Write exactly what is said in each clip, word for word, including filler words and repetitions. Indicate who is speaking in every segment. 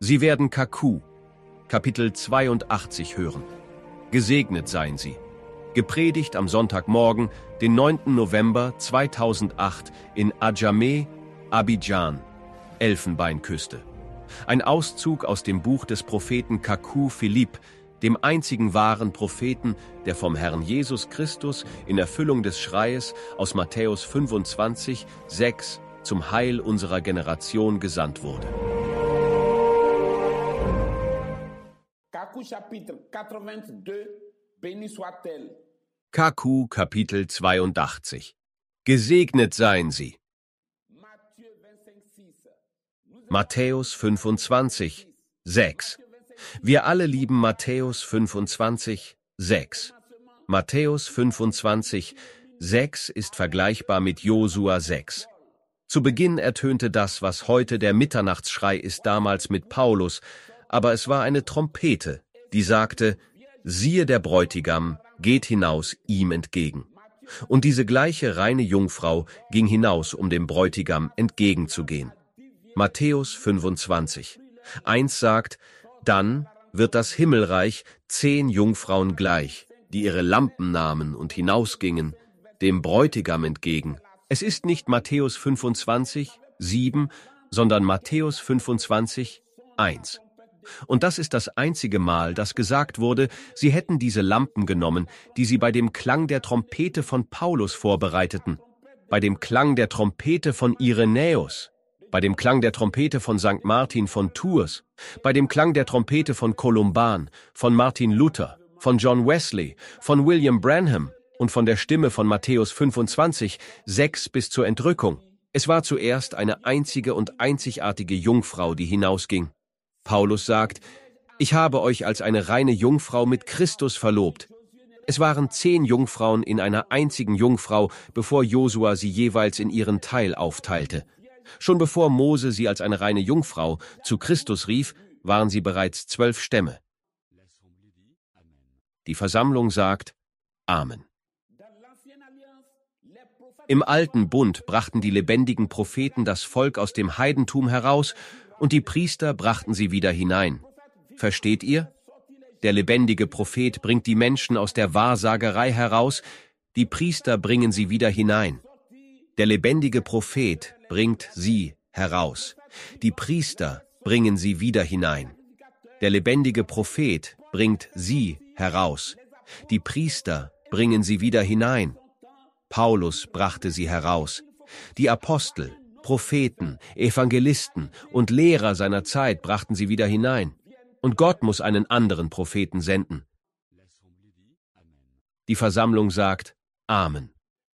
Speaker 1: Sie werden Kaku, Kapitel zweiundachtzig hören. Gesegnet seien Sie. Gepredigt am Sonntagmorgen, den neunten November zweitausendacht in Adjamé, Abidjan, Elfenbeinküste. Ein Auszug aus dem Buch des Propheten Kaku Philipp, dem einzigen wahren Propheten, der vom Herrn Jesus Christus in Erfüllung des Schreies aus Matthäus fünfundzwanzig, sechs zum Heil unserer Generation gesandt wurde.
Speaker 2: Kaku chapitre quatre-vingt-deux, béni soit-elle.
Speaker 1: Kaku Kapitel zweiundachtzig. Gesegnet seien Sie. Matthäus fünfundzwanzig, sechs. Wir alle lieben Matthäus fünfundzwanzig, sechs. Matthäus fünfundzwanzig, sechs ist vergleichbar mit Josua sechs. Zu Beginn ertönte das, was heute der Mitternachtsschrei ist, damals mit Paulus, aber es war eine Trompete, die sagte, siehe der Bräutigam, geht hinaus ihm entgegen. Und diese gleiche reine Jungfrau ging hinaus, um dem Bräutigam entgegenzugehen. Matthäus fünfundzwanzig. Eins sagt, dann wird das Himmelreich zehn Jungfrauen gleich, die ihre Lampen nahmen und hinausgingen, dem Bräutigam entgegen. Es ist nicht Matthäus fünfundzwanzig, sieben, sondern Matthäus fünfundzwanzig, eins. Und das ist das einzige Mal, dass gesagt wurde, sie hätten diese Lampen genommen, die sie bei dem Klang der Trompete von Paulus vorbereiteten, bei dem Klang der Trompete von Irenäus, bei dem Klang der Trompete von Sankt Martin von Tours, bei dem Klang der Trompete von Columban, von Martin Luther, von John Wesley, von William Branham und von der Stimme von Matthäus fünfundzwanzig, sechs bis zur Entrückung. Es war zuerst eine einzige und einzigartige Jungfrau, die hinausging. Paulus sagt, ich habe euch als eine reine Jungfrau mit Christus verlobt. Es waren zehn Jungfrauen in einer einzigen Jungfrau, bevor Josua sie jeweils in ihren Teil aufteilte. Schon bevor Mose sie als eine reine Jungfrau zu Christus rief, waren sie bereits zwölf Stämme. Die Versammlung sagt Amen. Im alten Bund brachten die lebendigen Propheten das Volk aus dem Heidentum heraus und die Priester brachten sie wieder hinein. Versteht ihr? Der lebendige Prophet bringt die Menschen aus der Wahrsagerei heraus, die Priester bringen sie wieder hinein. Der lebendige Prophet bringt sie heraus. Die Priester bringen sie wieder hinein. Der lebendige Prophet bringt sie heraus. Die Priester bringen sie wieder hinein. Paulus brachte sie heraus. Die Apostel, Propheten, Evangelisten und Lehrer seiner Zeit brachten sie wieder hinein. Und Gott muss einen anderen Propheten senden. Die Versammlung sagt Amen.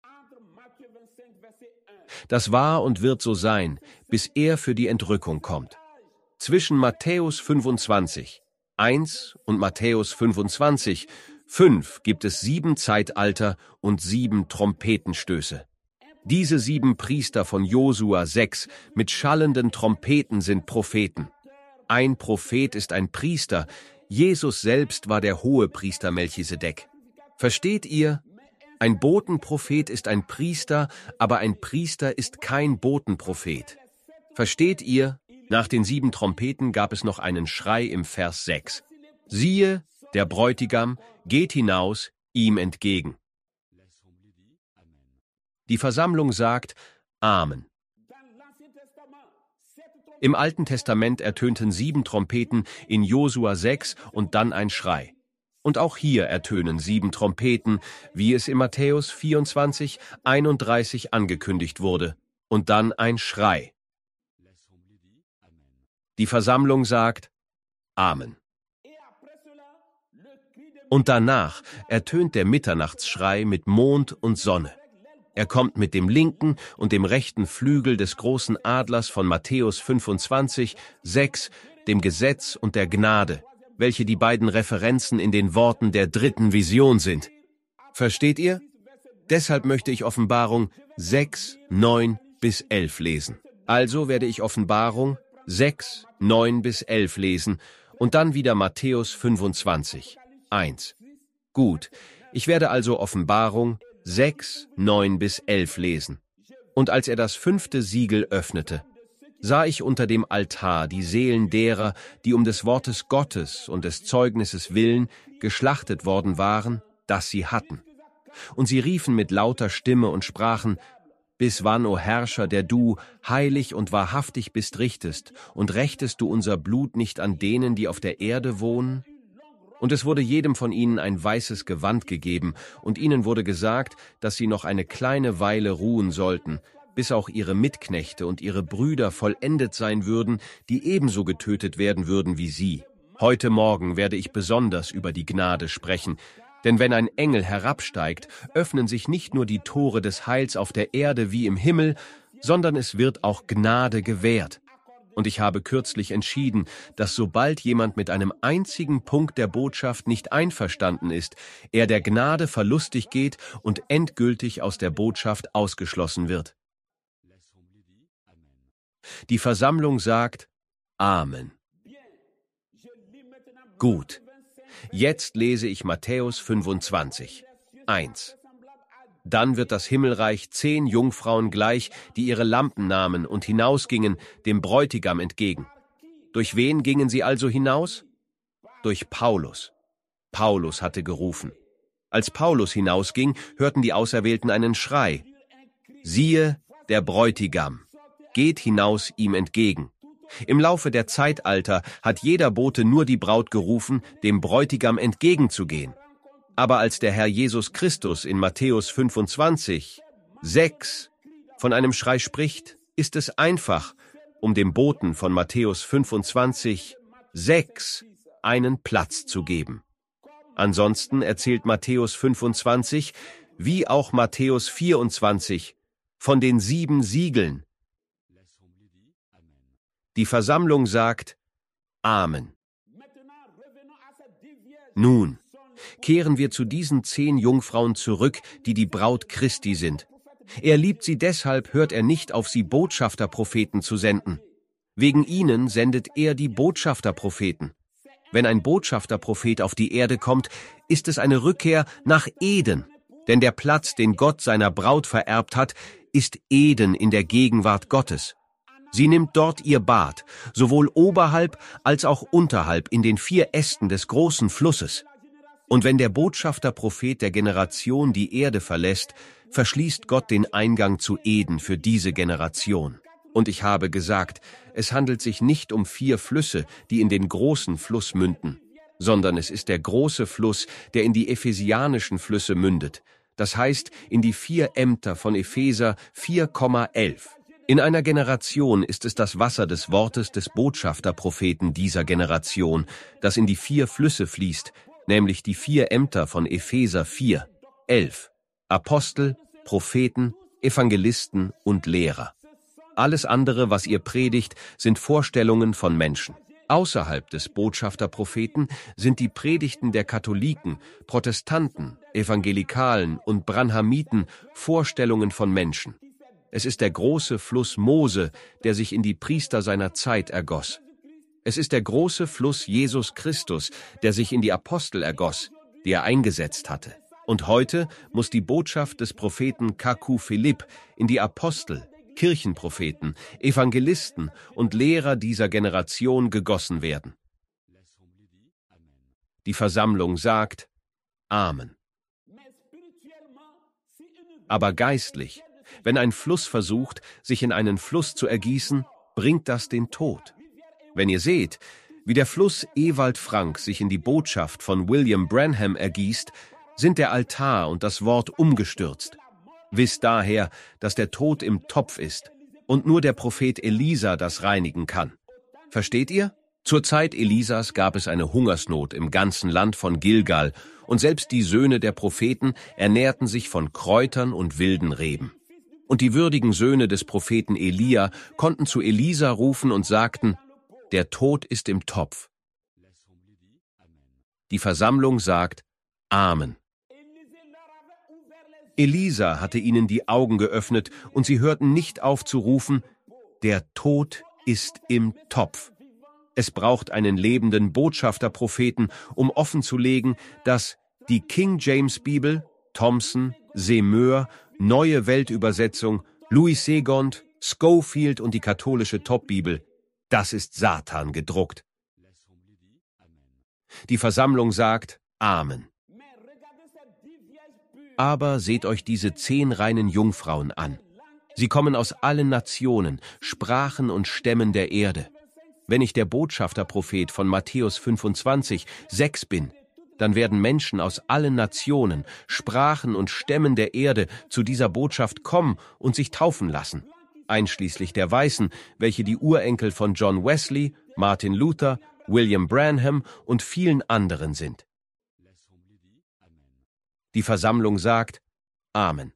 Speaker 1: Das war und wird so sein, bis er für die Entrückung kommt. Zwischen Matthäus fünfundzwanzig, eins und Matthäus fünfundzwanzig, fünf gibt es sieben Zeitalter und sieben Trompetenstöße. Diese sieben Priester von Josua sechs mit schallenden Trompeten sind Propheten. Ein Prophet ist ein Priester, Jesus selbst war der Hohepriester Melchisedek. Versteht ihr? Ein Botenprophet ist ein Priester, aber ein Priester ist kein Botenprophet. Versteht ihr? Nach den sieben Trompeten gab es noch einen Schrei im Vers sechs. Siehe, der Bräutigam geht hinaus ihm entgegen. Die Versammlung sagt Amen. Im Alten Testament ertönten sieben Trompeten in Josua sechs und dann ein Schrei. Und auch hier ertönen sieben Trompeten, wie es in Matthäus vierundzwanzig, einunddreißig angekündigt wurde, und dann ein Schrei. Die Versammlung sagt Amen. Und danach ertönt der Mitternachtsschrei mit Mond und Sonne. Er kommt mit dem linken und dem rechten Flügel des großen Adlers von Matthäus fünfundzwanzig, sechs, dem Gesetz und der Gnade, welche die beiden Referenzen in den Worten der dritten Vision sind. Versteht ihr? Deshalb möchte ich Offenbarung sechs, neun bis elf lesen. Also werde ich Offenbarung sechs, neun bis elf lesen und dann wieder Matthäus fünfundzwanzig, eins. Gut, ich werde also Offenbarung sechs, neun bis elf lesen. Und als er das fünfte Siegel öffnete, sah ich unter dem Altar die Seelen derer, die um des Wortes Gottes und des Zeugnisses willen geschlachtet worden waren, das sie hatten. Und sie riefen mit lauter Stimme und sprachen: Bis wann, o Herrscher, der du heilig und wahrhaftig bist, richtest, und rächtest du unser Blut nicht an denen, die auf der Erde wohnen? Und es wurde jedem von ihnen ein weißes Gewand gegeben, und ihnen wurde gesagt, dass sie noch eine kleine Weile ruhen sollten, bis auch ihre Mitknechte und ihre Brüder vollendet sein würden, die ebenso getötet werden würden wie sie. Heute Morgen werde ich besonders über die Gnade sprechen, denn wenn ein Engel herabsteigt, öffnen sich nicht nur die Tore des Heils auf der Erde wie im Himmel, sondern es wird auch Gnade gewährt. Und ich habe kürzlich entschieden, dass sobald jemand mit einem einzigen Punkt der Botschaft nicht einverstanden ist, er der Gnade verlustig geht und endgültig aus der Botschaft ausgeschlossen wird. Die Versammlung sagt Amen. Gut. Jetzt lese ich Matthäus fünfundzwanzig, eins. Dann wird das Himmelreich zehn Jungfrauen gleich, die ihre Lampen nahmen und hinausgingen dem Bräutigam entgegen. Durch wen gingen sie also hinaus? Durch Paulus. Paulus hatte gerufen. Als Paulus hinausging, hörten die Auserwählten einen Schrei. Siehe, der Bräutigam, geht hinaus ihm entgegen. Im Laufe der Zeitalter hat jeder Bote nur die Braut gerufen, dem Bräutigam entgegenzugehen. Aber als der Herr Jesus Christus in Matthäus fünfundzwanzig, sechs von einem Schrei spricht, ist es einfach, um dem Boten von Matthäus fünfundzwanzig, sechs einen Platz zu geben. Ansonsten erzählt Matthäus fünfundzwanzig, wie auch Matthäus vierundzwanzig, von den sieben Siegeln. Die Versammlung sagt Amen. Nun, kehren wir zu diesen zehn Jungfrauen zurück, die die Braut Christi sind. Er liebt sie, deshalb hört er nicht auf sie, Botschafterpropheten zu senden. Wegen ihnen sendet er die Botschafterpropheten. Wenn ein Botschafterprophet auf die Erde kommt, ist es eine Rückkehr nach Eden, denn der Platz, den Gott seiner Braut vererbt hat, ist Eden in der Gegenwart Gottes. Sie nimmt dort ihr Bad, sowohl oberhalb als auch unterhalb in den vier Ästen des großen Flusses. Und wenn der Botschafterprophet der Generation die Erde verlässt, verschließt Gott den Eingang zu Eden für diese Generation. Und ich habe gesagt, es handelt sich nicht um vier Flüsse, die in den großen Fluss münden, sondern es ist der große Fluss, der in die ephesianischen Flüsse mündet, das heißt in die vier Ämter von Epheser vier Komma elf. In einer Generation ist es das Wasser des Wortes des Botschafterpropheten dieser Generation, das in die vier Flüsse fließt, nämlich die vier Ämter von Epheser vier, elf, Apostel, Propheten, Evangelisten und Lehrer. Alles andere, was ihr predigt, sind Vorstellungen von Menschen. Außerhalb des Botschafterpropheten sind die Predigten der Katholiken, Protestanten, Evangelikalen und Branhamiten Vorstellungen von Menschen. Es ist der große Fluss Mose, der sich in die Priester seiner Zeit ergoss. Es ist der große Fluss Jesus Christus, der sich in die Apostel ergoss, die er eingesetzt hatte. Und heute muss die Botschaft des Propheten Kaku Philipp in die Apostel, Kirchenpropheten, Evangelisten und Lehrer dieser Generation gegossen werden. Die Versammlung sagt Amen. Aber geistlich, wenn ein Fluss versucht, sich in einen Fluss zu ergießen, bringt das den Tod. Wenn ihr seht, wie der Fluss Ewald Frank sich in die Botschaft von William Branham ergießt, sind der Altar und das Wort umgestürzt. Wisst daher, dass der Tod im Topf ist und nur der Prophet Elisa das reinigen kann. Versteht ihr? Zur Zeit Elisas gab es eine Hungersnot im ganzen Land von Gilgal, und selbst die Söhne der Propheten ernährten sich von Kräutern und wilden Reben. Und die würdigen Söhne des Propheten Elia konnten zu Elisa rufen und sagten, der Tod ist im Topf. Die Versammlung sagt Amen. Elisa hatte ihnen die Augen geöffnet, und sie hörten nicht auf zu rufen, der Tod ist im Topf. Es braucht einen lebenden Botschafterpropheten, um offenzulegen, dass die King James Bibel, Thompson, Semeur, Neue Weltübersetzung, Louis Segond, Scofield und die katholische Top-Bibel, das ist Satan gedruckt. Die Versammlung sagt Amen. Aber seht euch diese zehn reinen Jungfrauen an. Sie kommen aus allen Nationen, Sprachen und Stämmen der Erde. Wenn ich der Botschafterprophet von Matthäus fünfundzwanzig, sechs bin, dann werden Menschen aus allen Nationen, Sprachen und Stämmen der Erde zu dieser Botschaft kommen und sich taufen lassen, einschließlich der Weißen, welche die Urenkel von John Wesley, Martin Luther, William Branham und vielen anderen sind. Die Versammlung sagt Amen.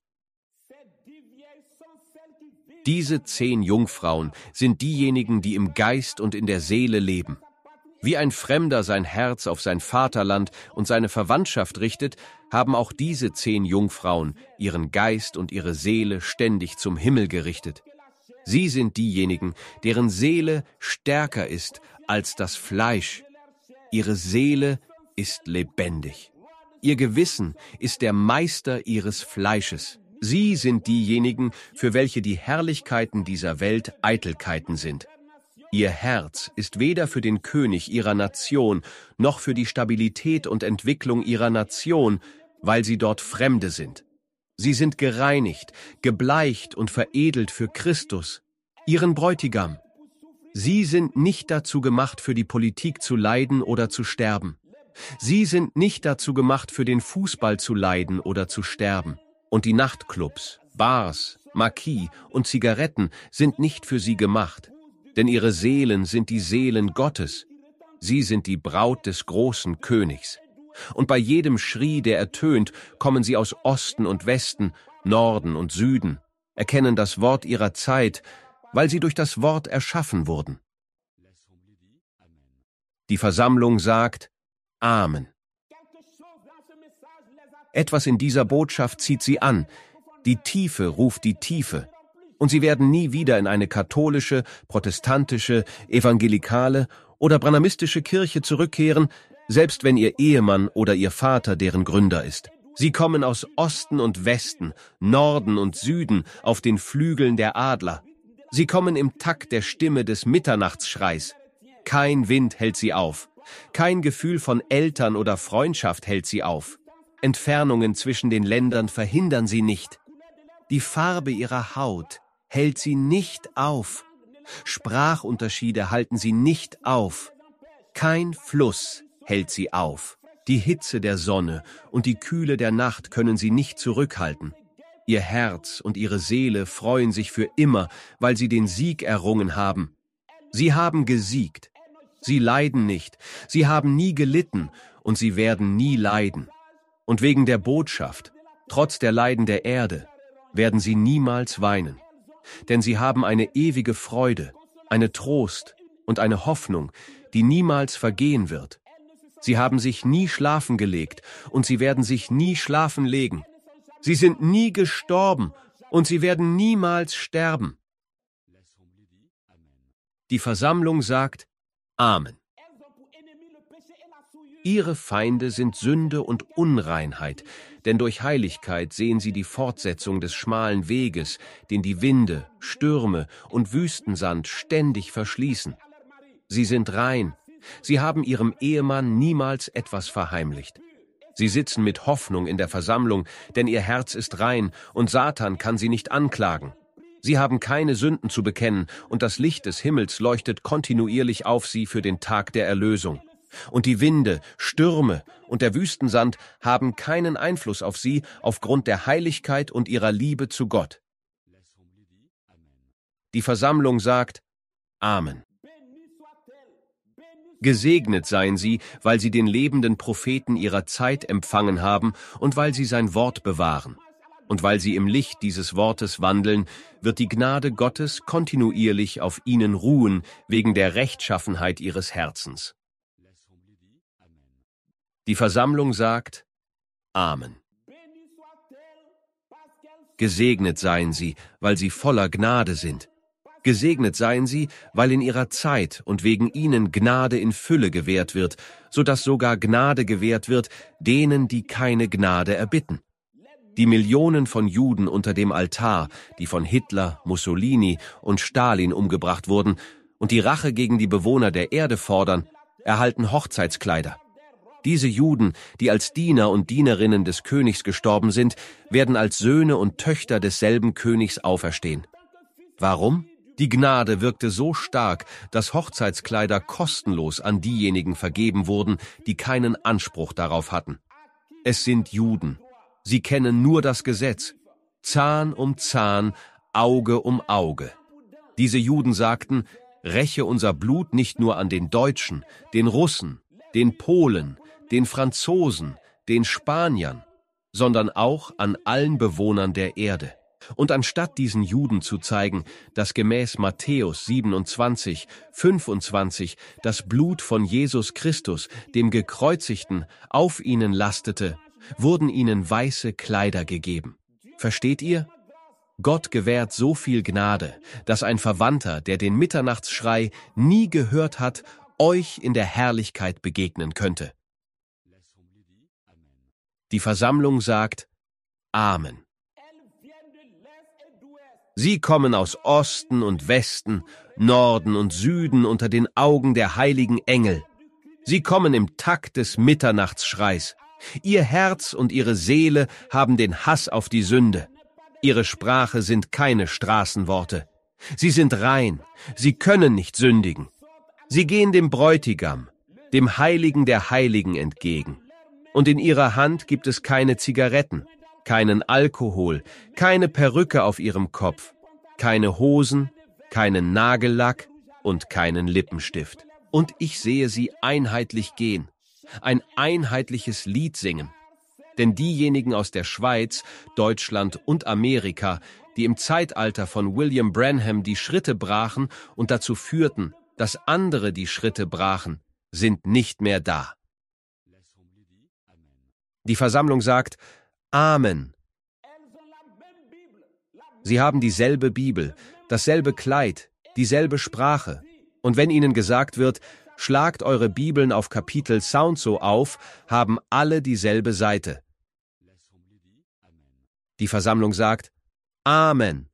Speaker 1: Diese zehn Jungfrauen sind diejenigen, die im Geist und in der Seele leben. Wie ein Fremder sein Herz auf sein Vaterland und seine Verwandtschaft richtet, haben auch diese zehn Jungfrauen ihren Geist und ihre Seele ständig zum Himmel gerichtet. Sie sind diejenigen, deren Seele stärker ist als das Fleisch. Ihre Seele ist lebendig. Ihr Gewissen ist der Meister ihres Fleisches. Sie sind diejenigen, für welche die Herrlichkeiten dieser Welt Eitelkeiten sind. Ihr Herz ist weder für den König ihrer Nation noch für die Stabilität und Entwicklung ihrer Nation, weil sie dort Fremde sind. Sie sind gereinigt, gebleicht und veredelt für Christus, ihren Bräutigam. Sie sind nicht dazu gemacht, für die Politik zu leiden oder zu sterben. Sie sind nicht dazu gemacht, für den Fußball zu leiden oder zu sterben. Und die Nachtclubs, Bars, Marquis und Zigaretten sind nicht für sie gemacht. Denn ihre Seelen sind die Seelen Gottes. Sie sind die Braut des großen Königs. Und bei jedem Schrie, der ertönt, kommen sie aus Osten und Westen, Norden und Süden, erkennen das Wort ihrer Zeit, weil sie durch das Wort erschaffen wurden. Die Versammlung sagt Amen. Etwas in dieser Botschaft zieht sie an. Die Tiefe ruft die Tiefe. Und sie werden nie wieder in eine katholische, protestantische, evangelikale oder branhamistische Kirche zurückkehren, selbst wenn ihr Ehemann oder ihr Vater deren Gründer ist. Sie kommen aus Osten und Westen, Norden und Süden auf den Flügeln der Adler. Sie kommen im Takt der Stimme des Mitternachtsschreis. Kein Wind hält sie auf. Kein Gefühl von Eltern oder Freundschaft hält sie auf. Entfernungen zwischen den Ländern verhindern sie nicht. Die Farbe ihrer Haut hält sie nicht auf. Sprachunterschiede halten sie nicht auf. Kein Fluss hält sie auf. Die Hitze der Sonne und die Kühle der Nacht können sie nicht zurückhalten. Ihr Herz und ihre Seele freuen sich für immer, weil sie den Sieg errungen haben. Sie haben gesiegt. Sie leiden nicht. Sie haben nie gelitten und sie werden nie leiden. Und wegen der Botschaft, trotz der Leiden der Erde, werden sie niemals weinen. Denn sie haben eine ewige Freude, eine Trost und eine Hoffnung, die niemals vergehen wird. Sie haben sich nie schlafen gelegt und sie werden sich nie schlafen legen. Sie sind nie gestorben und sie werden niemals sterben. Die Versammlung sagt Amen. Ihre Feinde sind Sünde und Unreinheit, denn durch Heiligkeit sehen sie die Fortsetzung des schmalen Weges, den die Winde, Stürme und Wüstensand ständig verschließen. Sie sind rein. Sie haben ihrem Ehemann niemals etwas verheimlicht. Sie sitzen mit Hoffnung in der Versammlung, denn ihr Herz ist rein und Satan kann sie nicht anklagen. Sie haben keine Sünden zu bekennen und das Licht des Himmels leuchtet kontinuierlich auf sie für den Tag der Erlösung. Und die Winde, Stürme und der Wüstensand haben keinen Einfluss auf sie aufgrund der Heiligkeit und ihrer Liebe zu Gott. Die Versammlung sagt Amen. Gesegnet seien sie, weil sie den lebenden Propheten ihrer Zeit empfangen haben und weil sie sein Wort bewahren. Und weil sie im Licht dieses Wortes wandeln, wird die Gnade Gottes kontinuierlich auf ihnen ruhen, wegen der Rechtschaffenheit ihres Herzens. Die Versammlung sagt Amen. Gesegnet seien sie, weil sie voller Gnade sind. Gesegnet seien sie, weil in ihrer Zeit und wegen ihnen Gnade in Fülle gewährt wird, so dass sogar Gnade gewährt wird denen, die keine Gnade erbitten. Die Millionen von Juden unter dem Altar, die von Hitler, Mussolini und Stalin umgebracht wurden und die Rache gegen die Bewohner der Erde fordern, erhalten Hochzeitskleider. Diese Juden, die als Diener und Dienerinnen des Königs gestorben sind, werden als Söhne und Töchter desselben Königs auferstehen. Warum? Die Gnade wirkte so stark, dass Hochzeitskleider kostenlos an diejenigen vergeben wurden, die keinen Anspruch darauf hatten. Es sind Juden. Sie kennen nur das Gesetz. Zahn um Zahn, Auge um Auge. Diese Juden sagten, räche unser Blut nicht nur an den Deutschen, den Russen, den Polen, den Franzosen, den Spaniern, sondern auch an allen Bewohnern der Erde. Und anstatt diesen Juden zu zeigen, dass gemäß Matthäus siebenundzwanzig, fünfundzwanzig das Blut von Jesus Christus, dem Gekreuzigten, auf ihnen lastete, wurden ihnen weiße Kleider gegeben. Versteht ihr? Gott gewährt so viel Gnade, dass ein Verwandter, der den Mitternachtsschrei nie gehört hat, euch in der Herrlichkeit begegnen könnte. Die Versammlung sagt Amen. Sie kommen aus Osten und Westen, Norden und Süden unter den Augen der heiligen Engel. Sie kommen im Takt des Mitternachtsschreis. Ihr Herz und ihre Seele haben den Hass auf die Sünde. Ihre Sprache sind keine Straßenworte. Sie sind rein, sie können nicht sündigen. Sie gehen dem Bräutigam, dem Heiligen der Heiligen entgegen. Und in ihrer Hand gibt es keine Zigaretten, keinen Alkohol, keine Perücke auf ihrem Kopf, keine Hosen, keinen Nagellack und keinen Lippenstift. Und ich sehe sie einheitlich gehen, ein einheitliches Lied singen. Denn diejenigen aus der Schweiz, Deutschland und Amerika, die im Zeitalter von William Branham die Schritte brachen und dazu führten, dass andere die Schritte brachen, sind nicht mehr da. Die Versammlung sagt Amen. Sie haben dieselbe Bibel, dasselbe Kleid, dieselbe Sprache. Und wenn ihnen gesagt wird, schlagt eure Bibeln auf Kapitel so auf, haben alle dieselbe Seite. Die Versammlung sagt Amen.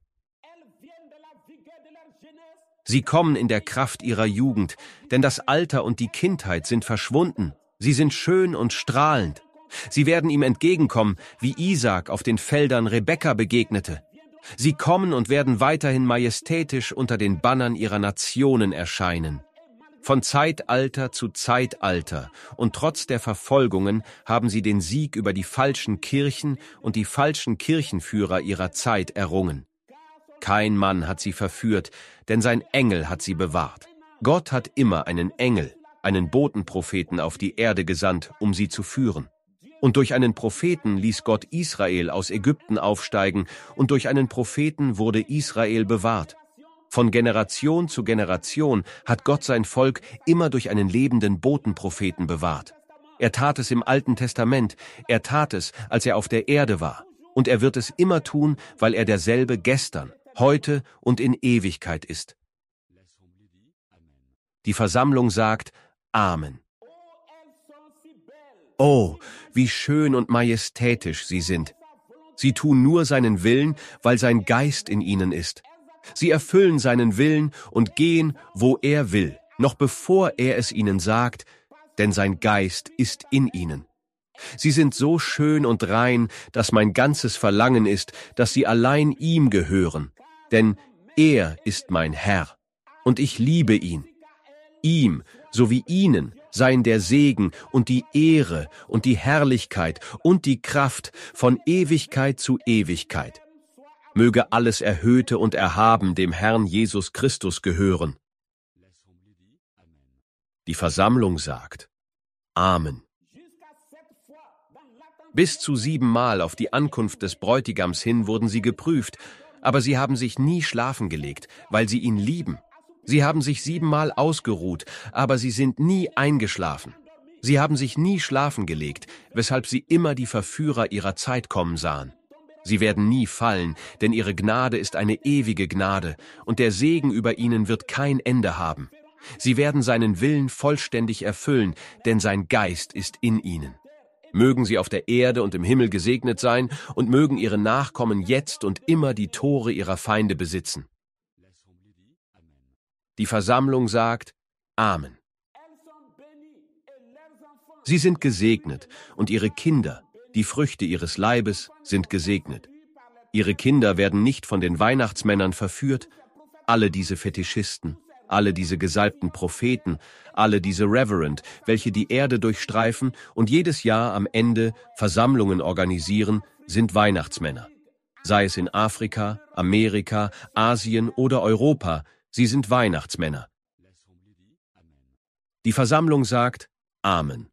Speaker 1: Sie kommen in der Kraft ihrer Jugend, denn das Alter und die Kindheit sind verschwunden. Sie sind schön und strahlend. Sie werden ihm entgegenkommen, wie Isaak auf den Feldern Rebekka begegnete. Sie kommen und werden weiterhin majestätisch unter den Bannern ihrer Nationen erscheinen. Von Zeitalter zu Zeitalter und trotz der Verfolgungen haben sie den Sieg über die falschen Kirchen und die falschen Kirchenführer ihrer Zeit errungen. Kein Mann hat sie verführt, denn sein Engel hat sie bewahrt. Gott hat immer einen Engel, einen Botenpropheten auf die Erde gesandt, um sie zu führen. Und durch einen Propheten ließ Gott Israel aus Ägypten aufsteigen, und durch einen Propheten wurde Israel bewahrt. Von Generation zu Generation hat Gott sein Volk immer durch einen lebenden Botenpropheten bewahrt. Er tat es im Alten Testament, er tat es, als er auf der Erde war. Und er wird es immer tun, weil er derselbe gestern, heute und in Ewigkeit ist. Die Versammlung sagt Amen. Oh, wie schön und majestätisch sie sind. Sie tun nur seinen Willen, weil sein Geist in ihnen ist. Sie erfüllen seinen Willen und gehen, wo er will, noch bevor er es ihnen sagt, denn sein Geist ist in ihnen. Sie sind so schön und rein, dass mein ganzes Verlangen ist, dass sie allein ihm gehören, denn er ist mein Herr, und ich liebe ihn. Ihm sowie ihnen seien der Segen und die Ehre und die Herrlichkeit und die Kraft von Ewigkeit zu Ewigkeit. Möge alles Erhöhte und Erhaben dem Herrn Jesus Christus gehören. Die Versammlung sagt Amen. Bis zu siebenmal auf die Ankunft des Bräutigams hin wurden sie geprüft, aber sie haben sich nie schlafen gelegt, weil sie ihn lieben. Sie haben sich siebenmal ausgeruht, aber sie sind nie eingeschlafen. Sie haben sich nie schlafen gelegt, weshalb sie immer die Verführer ihrer Zeit kommen sahen. Sie werden nie fallen, denn ihre Gnade ist eine ewige Gnade, und der Segen über ihnen wird kein Ende haben. Sie werden seinen Willen vollständig erfüllen, denn sein Geist ist in ihnen. Mögen sie auf der Erde und im Himmel gesegnet sein und mögen ihre Nachkommen jetzt und immer die Tore ihrer Feinde besitzen. Die Versammlung sagt Amen. Sie sind gesegnet und ihre Kinder, die Früchte ihres Leibes, sind gesegnet. Ihre Kinder werden nicht von den Weihnachtsmännern verführt, alle diese Fetischisten, alle diese gesalbten Propheten, alle diese Reverend, welche die Erde durchstreifen und jedes Jahr am Ende Versammlungen organisieren, sind Weihnachtsmänner. Sei es in Afrika, Amerika, Asien oder Europa, sie sind Weihnachtsmänner. Die Versammlung sagt Amen.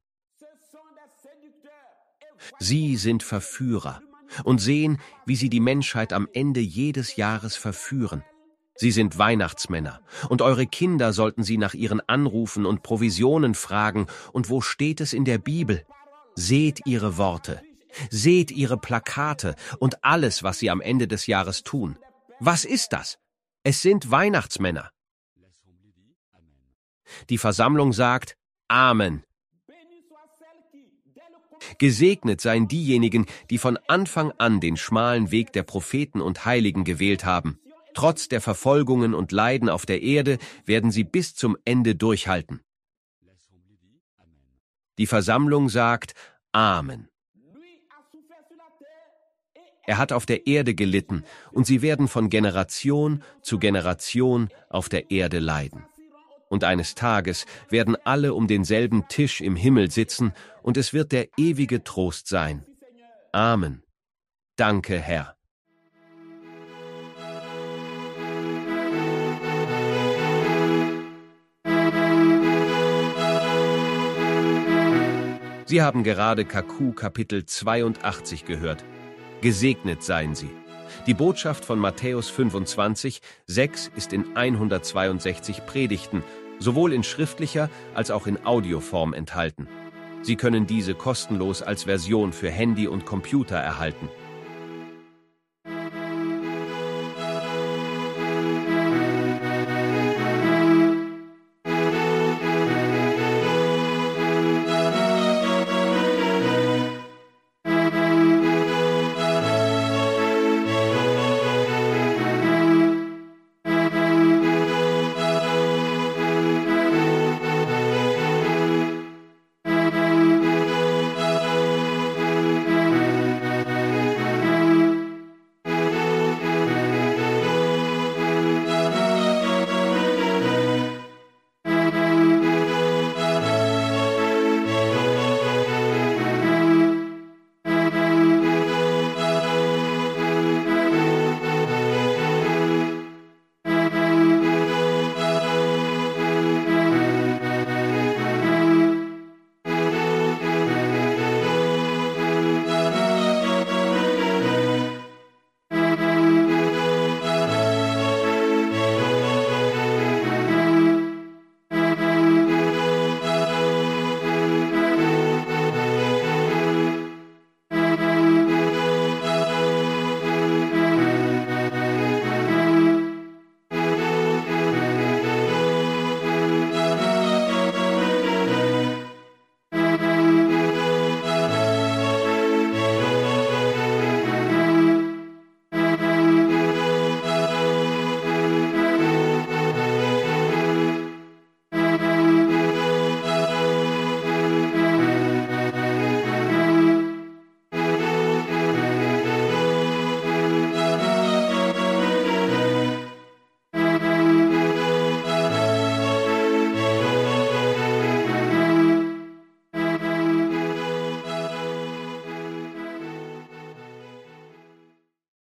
Speaker 1: Sie sind Verführer und sehen, wie sie die Menschheit am Ende jedes Jahres verführen. Sie sind Weihnachtsmänner, und eure Kinder sollten sie nach ihren Anrufen und Provisionen fragen, und wo steht es in der Bibel? Seht ihre Worte, seht ihre Plakate und alles, was sie am Ende des Jahres tun. Was ist das? Es sind Weihnachtsmänner. Die Versammlung sagt Amen. Gesegnet seien diejenigen, die von Anfang an den schmalen Weg der Propheten und Heiligen gewählt haben. Trotz der Verfolgungen und Leiden auf der Erde werden sie bis zum Ende durchhalten. Die Versammlung sagt Amen. Er hat auf der Erde gelitten, und sie werden von Generation zu Generation auf der Erde leiden. Und eines Tages werden alle um denselben Tisch im Himmel sitzen, und es wird der ewige Trost sein. Amen. Danke, Herr. Sie haben gerade K Q Kapitel zweiundachtzig gehört. Gesegnet seien Sie. Die Botschaft von Matthäus fünfundzwanzig, sechs ist in hundertzweiundsechzig Predigten, sowohl in schriftlicher als auch in Audioform enthalten. Sie können diese kostenlos als Version für Handy und Computer erhalten.